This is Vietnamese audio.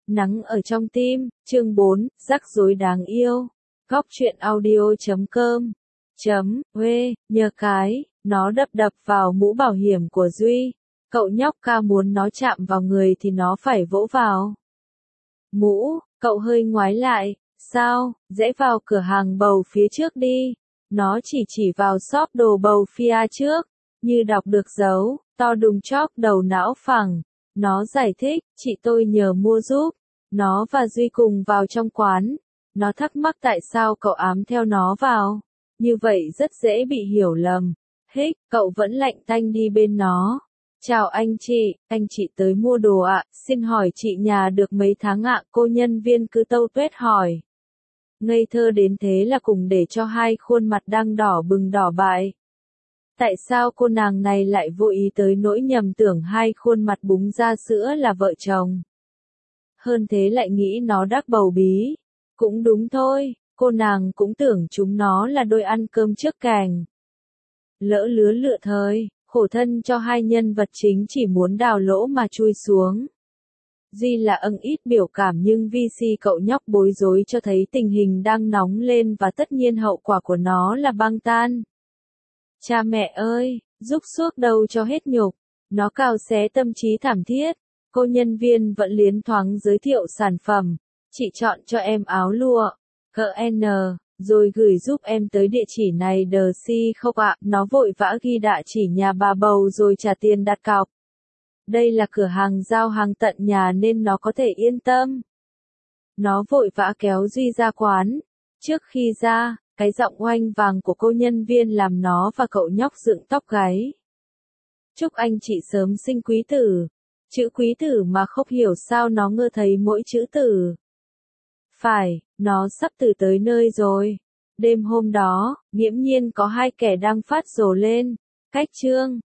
Nắng ở trong tim, chương 4, rắc rối đáng yêu. Góc truyện audio.com Nhờ cái, nó đập vào mũ bảo hiểm của Duy. Cậu nhóc ca muốn nó chạm vào người thì nó phải vỗ vào mũ, cậu hơi ngoái lại, sao, rẽ vào cửa hàng bầu phía trước đi. Nó chỉ vào shop đồ bầu phía trước, như đọc được dấu, to đùng chóp đầu não phẳng. Nó giải thích, chị tôi nhờ mua giúp. Nó và Duy cùng vào trong quán. Nó thắc mắc tại sao cậu ám theo nó vào. Như vậy rất dễ bị hiểu lầm. Cậu vẫn lạnh tanh đi bên nó. Chào anh chị tới mua đồ ạ, xin hỏi chị nhà được mấy tháng ạ, cô nhân viên cứ tâu tuét hỏi. Ngây thơ đến thế là cùng để cho hai khuôn mặt đang đỏ bừng đỏ bại. Tại sao cô nàng này lại vô ý tới nỗi nhầm tưởng hai khuôn mặt búng ra sữa là vợ chồng? Hơn thế lại nghĩ nó đắc bầu bí. Cũng đúng thôi, cô nàng cũng tưởng chúng nó là đôi ăn cơm trước cành. Lỡ lứa lựa thời, khổ thân cho hai nhân vật chính chỉ muốn đào lỗ mà chui xuống. Duy là ít biểu cảm nhưng VC cậu nhóc bối rối cho thấy tình hình đang nóng lên và tất nhiên hậu quả của nó là băng tan. Cha mẹ ơi, giúp suốt đầu cho hết nhục. Nó cào xé tâm trí thảm thiết. Cô nhân viên vẫn liến thoáng giới thiệu sản phẩm. Chị chọn cho em áo lụa, cỡ N, rồi gửi giúp em tới địa chỉ này đờ si không ạ. Nó vội vã ghi địa chỉ nhà bà bầu rồi trả tiền đặt cọc. Đây là cửa hàng giao hàng tận nhà nên nó có thể yên tâm. Nó vội vã kéo Duy ra quán. Trước khi ra, cái giọng oanh vàng của cô nhân viên làm nó và cậu nhóc dựng tóc gáy. Chúc anh chị sớm sinh quý tử. Chữ quý tử mà không hiểu sao nó ngơ thấy mỗi chữ tử. Phải, nó sắp tới nơi rồi. Đêm hôm đó, nghiễm nhiên có hai kẻ đang phát rồ lên. Cách chương